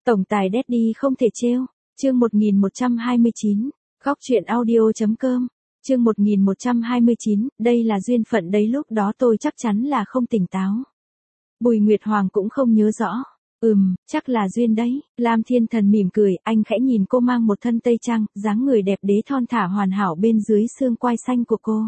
Tổng tài Daddy không thể trêu. Chương 1129. Góc truyện audio.com. Chương 1129, đây là duyên phận đấy, lúc đó tôi chắc chắn là không tỉnh táo. Bùi Nguyệt Hoàng cũng không nhớ rõ. Chắc là duyên đấy. Lam Thiên Thần mỉm cười, anh khẽ nhìn cô mang một thân tây trang, dáng người đẹp đẽ thon thả hoàn hảo bên dưới xương quai xanh của cô.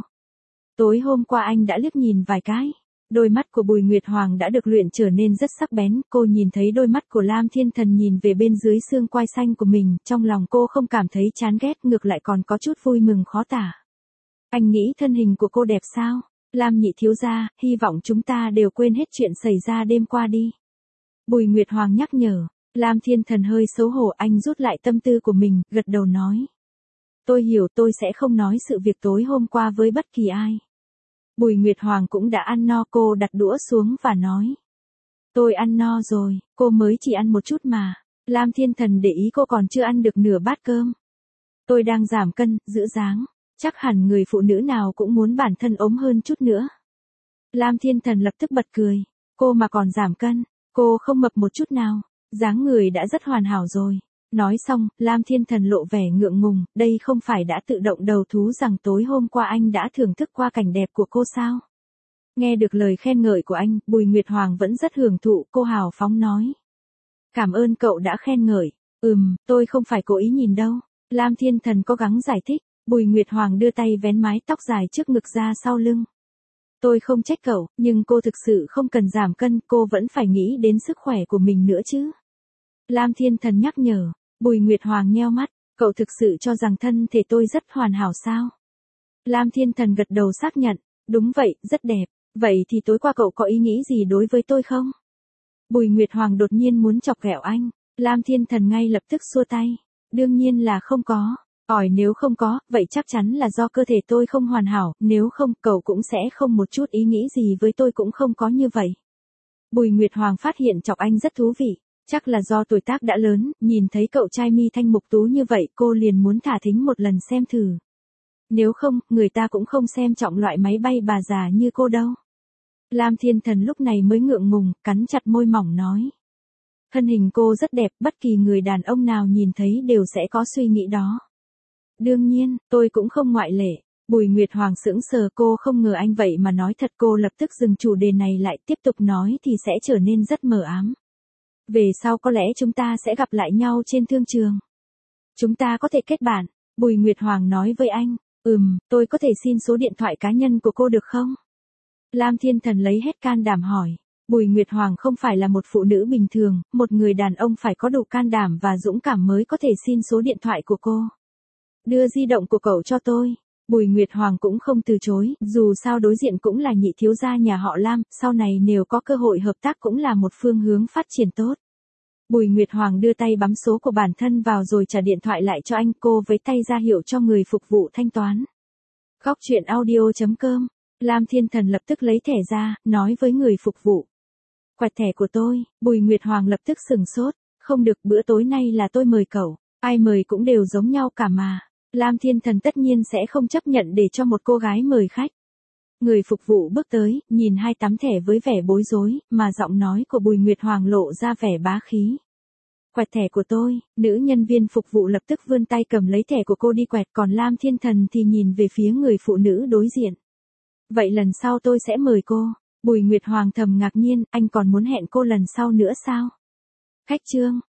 Tối hôm qua anh đã liếc nhìn vài cái. Đôi mắt của Bùi Nguyệt Hoàng đã được luyện trở nên rất sắc bén, cô nhìn thấy đôi mắt của Lam Thiên Thần nhìn về bên dưới xương quai xanh của mình, trong lòng cô không cảm thấy chán ghét, ngược lại còn có chút vui mừng khó tả. Anh nghĩ thân hình của cô đẹp sao? Lam nhị thiếu gia, hy vọng chúng ta đều quên hết chuyện xảy ra đêm qua đi. Bùi Nguyệt Hoàng nhắc nhở. Lam Thiên Thần hơi xấu hổ, anh rút lại tâm tư của mình, gật đầu nói. Tôi hiểu, tôi sẽ không nói sự việc tối hôm qua với bất kỳ ai. Bùi Nguyệt Hoàng cũng đã ăn no, cô đặt đũa xuống và nói. Tôi ăn no rồi, cô mới chỉ ăn một chút mà. Lam Thiên Thần để ý cô còn chưa ăn được nửa bát cơm. Tôi đang giảm cân, giữ dáng. Chắc hẳn người phụ nữ nào cũng muốn bản thân ốm hơn chút nữa. Lam Thiên Thần lập tức bật cười. Cô mà còn giảm cân, cô không mập một chút nào. Dáng người đã rất hoàn hảo rồi. Nói xong, Lam Thiên Thần lộ vẻ ngượng ngùng, đây không phải đã tự động đầu thú rằng tối hôm qua anh đã thưởng thức qua cảnh đẹp của cô sao? Nghe được lời khen ngợi của anh, Bùi Nguyệt Hoàng vẫn rất hưởng thụ, cô hào phóng nói. Cảm ơn cậu đã khen ngợi. Tôi không phải cố ý nhìn đâu. Lam Thiên Thần cố gắng giải thích. Bùi Nguyệt Hoàng đưa tay vén mái tóc dài trước ngực ra sau lưng. Tôi không trách cậu, nhưng cô thực sự không cần giảm cân, cô vẫn phải nghĩ đến sức khỏe của mình nữa chứ. Lam Thiên Thần nhắc nhở. Bùi Nguyệt Hoàng nheo mắt, cậu thực sự cho rằng thân thể tôi rất hoàn hảo sao? Lam Thiên Thần gật đầu xác nhận, đúng vậy, rất đẹp, vậy thì tối qua cậu có ý nghĩ gì đối với tôi không? Bùi Nguyệt Hoàng đột nhiên muốn chọc ghẹo anh, Lam Thiên Thần ngay lập tức xua tay, đương nhiên là không có, nếu không có, vậy chắc chắn là do cơ thể tôi không hoàn hảo, nếu không, cậu cũng sẽ không một chút ý nghĩ gì với tôi cũng không có như vậy. Bùi Nguyệt Hoàng phát hiện chọc anh rất thú vị. Chắc là do tuổi tác đã lớn, nhìn thấy cậu trai mi thanh mục tú như vậy, cô liền muốn thả thính một lần xem thử. Nếu không, người ta cũng không xem trọng loại máy bay bà già như cô đâu. Lam Thiên Thần lúc này mới ngượng ngùng, cắn chặt môi mỏng nói. Thân hình cô rất đẹp, bất kỳ người đàn ông nào nhìn thấy đều sẽ có suy nghĩ đó. Đương nhiên, tôi cũng không ngoại lệ. Bùi Nguyệt Hoàng sững sờ, cô không ngờ anh vậy mà nói thật, cô lập tức dừng chủ đề này lại, tiếp tục nói thì sẽ trở nên rất mờ ám. Về sau có lẽ chúng ta sẽ gặp lại nhau trên thương trường. Chúng ta có thể kết bạn. Bùi Nguyệt Hoàng nói với anh. Tôi có thể xin số điện thoại cá nhân của cô được không? Lam Thiên Thần lấy hết can đảm hỏi. Bùi Nguyệt Hoàng không phải là một phụ nữ bình thường, một người đàn ông phải có đủ can đảm và dũng cảm mới có thể xin số điện thoại của cô. Đưa di động của cậu cho tôi. Bùi Nguyệt Hoàng cũng không từ chối, dù sao đối diện cũng là nhị thiếu gia nhà họ Lam, sau này nếu có cơ hội hợp tác cũng là một phương hướng phát triển tốt. Bùi Nguyệt Hoàng đưa tay bấm số của bản thân vào rồi trả điện thoại lại cho anh, cô với tay ra hiệu cho người phục vụ thanh toán. Góc truyện audio.com. Lam Thiên Thần lập tức lấy thẻ ra, nói với người phục vụ. Quẹt thẻ của tôi. Bùi Nguyệt Hoàng lập tức sừng sốt. Không được, bữa tối nay là tôi mời cậu. Ai mời cũng đều giống nhau cả mà. Lam Thiên Thần tất nhiên sẽ không chấp nhận để cho một cô gái mời khách. Người phục vụ bước tới, nhìn hai tấm thẻ với vẻ bối rối, mà giọng nói của Bùi Nguyệt Hoàng lộ ra vẻ bá khí. Quẹt thẻ của tôi. Nữ nhân viên phục vụ lập tức vươn tay cầm lấy thẻ của cô đi quẹt, còn Lam Thiên Thần thì nhìn về phía người phụ nữ đối diện. Vậy lần sau tôi sẽ mời cô. Bùi Nguyệt Hoàng thầm ngạc nhiên, anh còn muốn hẹn cô lần sau nữa sao? Khách trương.